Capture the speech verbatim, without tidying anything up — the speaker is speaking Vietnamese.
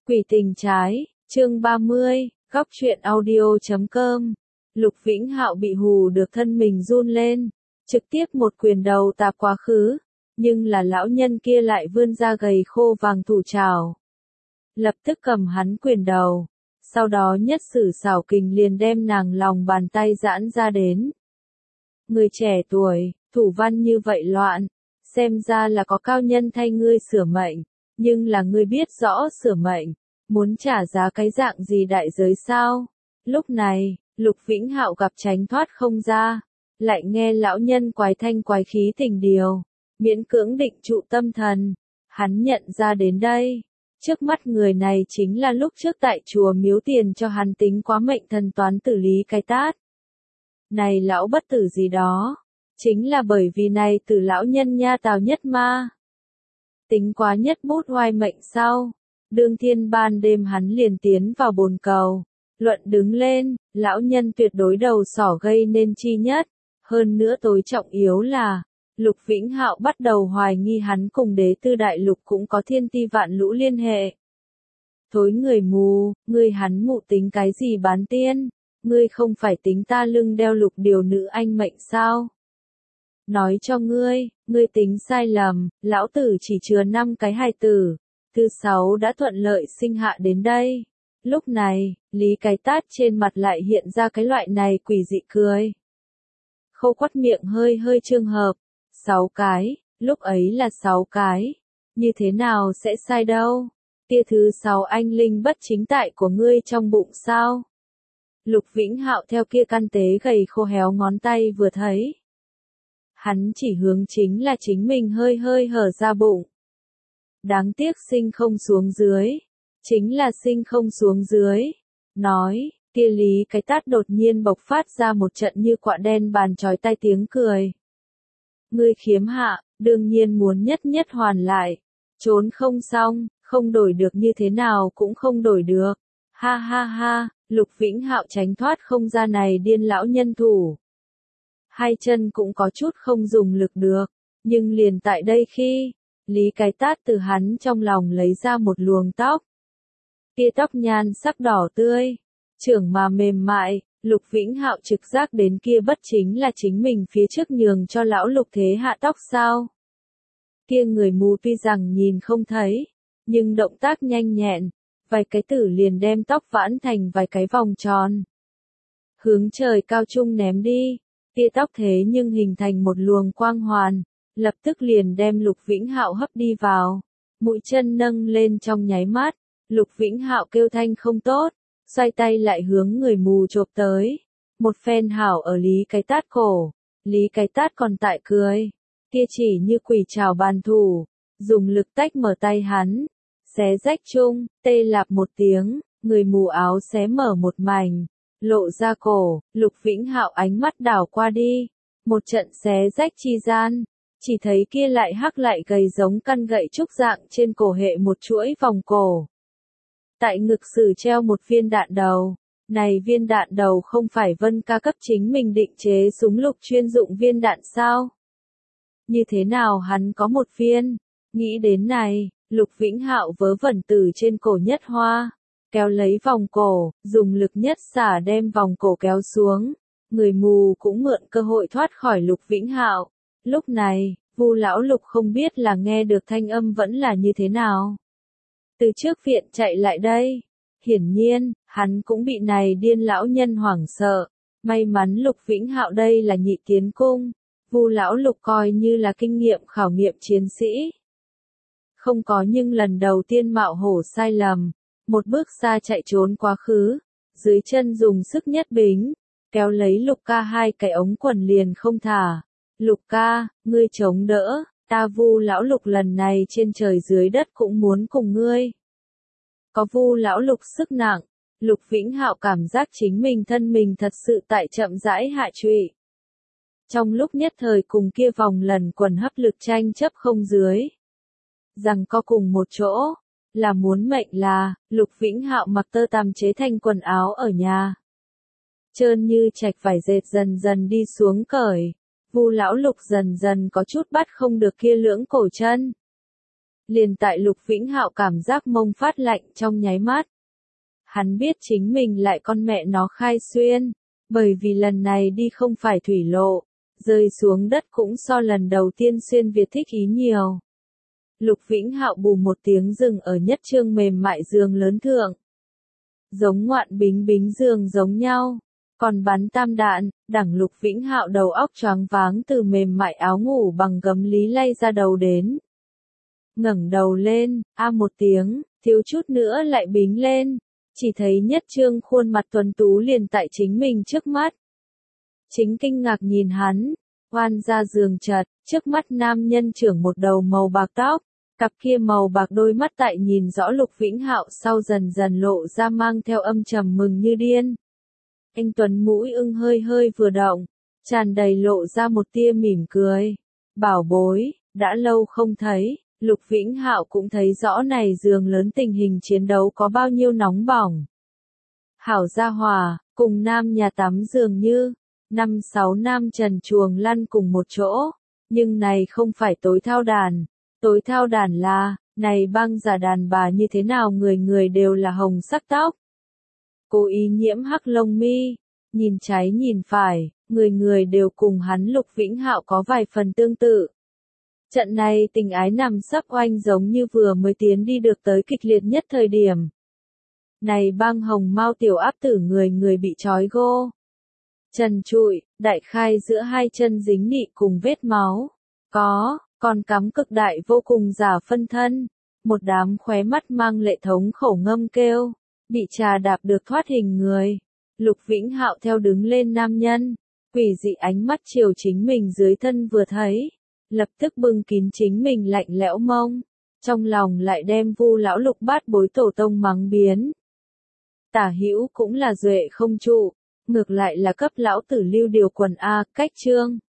Quỷ tình trái, chương ba mươi, góc truyện audio chấm com. Lục Vĩnh Hạo bị hù được thân mình run lên, trực tiếp một quyền đầu tạp quá khứ, nhưng là lão nhân kia lại vươn ra gầy khô vàng thủ trảo. Lập tức cầm hắn quyền đầu, sau đó nhất sử xảo kình liền đem nàng lòng bàn tay giãn ra đến. Người trẻ tuổi, thủ văn như vậy loạn, xem ra là có cao nhân thay ngươi sửa mệnh, nhưng là ngươi biết rõ sửa mệnh, muốn trả giá cái dạng gì đại giới sao? Lúc này, Lục Vĩnh Hạo gặp tránh thoát không ra, lại nghe lão nhân quái thanh quái khí tình điều, miễn cưỡng định trụ tâm thần, hắn nhận ra đến đây, trước mắt người này chính là lúc trước tại chùa miếu tiền cho hắn tính quá mệnh thần toán tử Lý Cái Tát. Này lão bất tử gì đó, chính là bởi vì này tử lão nhân nha Tào Nhất Ma. Tính quá nhất bút oai mệnh sau, đương thiên ban đêm hắn liền tiến vào bồn cầu, luận đứng lên, lão nhân tuyệt đối đầu sỏ gây nên chi nhất, hơn nữa tối trọng yếu là, Lục Vĩnh Hạo bắt đầu hoài nghi hắn cùng đế tư đại lục cũng có thiên ti vạn lũ liên hệ. Thối người mù, ngươi hắn mụ tính cái gì bán tiên, ngươi không phải tính ta lưng đeo lục điều nữ anh mệnh sao? Nói cho ngươi, ngươi tính sai lầm, lão tử chỉ chứa năm cái hài tử, thứ sáu đã thuận lợi sinh hạ đến đây. Lúc này, Lý Cái Tát trên mặt lại hiện ra cái loại này quỷ dị cười. Khâu quắt miệng hơi hơi trương hợp, sáu cái, lúc ấy là sáu cái, như thế nào sẽ sai đâu, kia thứ sáu anh linh bất chính tại của ngươi trong bụng sao? Lục Vĩnh Hạo theo kia căn tế gầy khô héo ngón tay vừa thấy. Hắn chỉ hướng chính là chính mình hơi hơi hở ra bụng. Đáng tiếc sinh không xuống dưới. Chính là sinh không xuống dưới. Nói, kia Lý Cái Tát đột nhiên bộc phát ra một trận như quạ đen bàn chói tai tiếng cười. Ngươi khiếm hạ, đương nhiên muốn nhất nhất hoàn lại. Trốn không xong, không đổi được như thế nào cũng không đổi được. Ha ha ha, Lục Vĩnh Hạo tránh thoát không ra này điên lão nhân thủ. Hai chân cũng có chút không dùng lực được, nhưng liền tại đây khi, Lý Cái Tát từ hắn trong lòng lấy ra một luồng tóc. Kia tóc nhan sắc đỏ tươi, trưởng mà mềm mại, Lục Vĩnh Hạo trực giác đến kia bất chính là chính mình phía trước nhường cho lão Lục thế hạ tóc sao. Kia người mù tuy rằng nhìn không thấy, nhưng động tác nhanh nhẹn, vài cái tử liền đem tóc vãn thành vài cái vòng tròn. Hướng trời cao trung ném đi. Tia tóc thế nhưng hình thành một luồng quang hoàn, lập tức liền đem Lục Vĩnh Hạo hấp đi vào. Mũi chân nâng lên trong nháy mắt, Lục Vĩnh Hạo kêu thanh không tốt, xoay tay lại hướng người mù chộp tới. Một phen hảo ở Lý Cái Tát cổ, Lý Cái Tát còn tại cười, kia chỉ như quỷ trảo bàn thủ, dùng lực tách mở tay hắn, xé rách chung, tê lạp một tiếng, người mù áo xé mở một mảnh. Lộ ra cổ, Lục Vĩnh Hạo ánh mắt đảo qua đi, một trận xé rách chi gian, chỉ thấy kia lại hắc lại gầy giống căn gậy trúc dạng trên cổ hệ một chuỗi vòng cổ. Tại ngực sử treo một viên đạn đầu, này viên đạn đầu không phải Vân Ca cấp chính mình định chế súng lục chuyên dụng viên đạn sao? Như thế nào hắn có một viên? Nghĩ đến này, Lục Vĩnh Hạo vớ vẩn từ trên cổ nhất hoa. Kéo lấy vòng cổ, dùng lực nhất xả đem vòng cổ kéo xuống, người mù cũng mượn cơ hội thoát khỏi Lục Vĩnh Hạo. Lúc này, Vu lão Lục không biết là nghe được thanh âm vẫn là như thế nào. Từ trước viện chạy lại đây, hiển nhiên, hắn cũng bị này điên lão nhân hoảng sợ. May mắn Lục Vĩnh Hạo đây là nhị tiến cung, Vu lão Lục coi như là kinh nghiệm khảo nghiệm chiến sĩ. Không có nhưng lần đầu tiên mạo hổ sai lầm. Một bước xa chạy trốn quá khứ, dưới chân dùng sức nhất bính, kéo lấy Lục Ca hai cái ống quần liền không thả. Lục Ca, ngươi chống đỡ, ta Vu lão Lục lần này trên trời dưới đất cũng muốn cùng ngươi. Có Vu lão Lục sức nặng, Lục Vĩnh Hạo cảm giác chính mình thân mình thật sự tại chậm rãi hạ trụy. Trong lúc nhất thời cùng kia vòng lần quần hấp lực tranh chấp không dưới. Rằng có cùng một chỗ. Là muốn mệnh là, Lục Vĩnh Hạo mặc tơ tằm chế thành quần áo ở nhà. Trơn như trạch vải dệt dần dần đi xuống cởi, Vu lão Lục dần dần có chút bắt không được kia lưỡng cổ chân. Liền tại Lục Vĩnh Hạo cảm giác mông phát lạnh trong nháy mắt. Hắn biết chính mình lại con mẹ nó khai xuyên, bởi vì lần này đi không phải thủy lộ, rơi xuống đất cũng so lần đầu tiên xuyên Việt thích ý nhiều. Lục Vĩnh Hạo bù một tiếng dừng ở nhất trương mềm mại giường lớn thượng. Giống ngoạn bính bính giường giống nhau, còn bắn tam đạn, đẳng Lục Vĩnh Hạo đầu óc choáng váng từ mềm mại áo ngủ bằng gấm lý lay ra đầu đến. Ngẩng đầu lên, a một tiếng, thiếu chút nữa lại bính lên, chỉ thấy nhất trương khuôn mặt tuấn tú liền tại chính mình trước mắt. Chính kinh ngạc nhìn hắn, oan ra giường chật, trước mắt nam nhân trưởng một đầu màu bạc tóc, cặp kia màu bạc đôi mắt tại nhìn rõ Lục Vĩnh Hạo sau dần dần lộ ra mang theo âm trầm mừng như điên. Anh tuấn mũi ưng hơi hơi vừa động, tràn đầy lộ ra một tia mỉm cười. Bảo bối, đã lâu không thấy, Lục Vĩnh Hạo cũng thấy rõ này giường lớn tình hình chiến đấu có bao nhiêu nóng bỏng. Hảo gia hòa, cùng nam nhà tắm dường như, năm sáu nam trần chuồng lăn cùng một chỗ, nhưng này không phải tối thao đàn, tối thao đàn là, này băng giả đàn bà như thế nào người người đều là hồng sắc tóc. Cố ý nhiễm hắc lông mi, nhìn trái nhìn phải, người người đều cùng hắn Lục Vĩnh Hạo có vài phần tương tự. Trận này tình ái nằm sắp oanh giống như vừa mới tiến đi được tới kịch liệt nhất thời điểm. Này băng hồng mau tiểu áp tử người người bị trói gô. Trần trụi, đại khai giữa hai chân dính nị cùng vết máu. Có, còn cắm cực đại vô cùng giả phân thân. Một đám khóe mắt mang lệ thống khẩu ngâm kêu. Bị trà đạp được thoát hình người. Lục Vĩnh Hạo theo đứng lên nam nhân. Quỷ dị ánh mắt chiều chính mình dưới thân vừa thấy. Lập tức bưng kín chính mình lạnh lẽo mông. Trong lòng lại đem Vu lão Lục bát bối tổ tông mắng biến. Tả hữu cũng là duệ không trụ. Ngược lại là cấp lão tử lưu điều quần A, cách chương.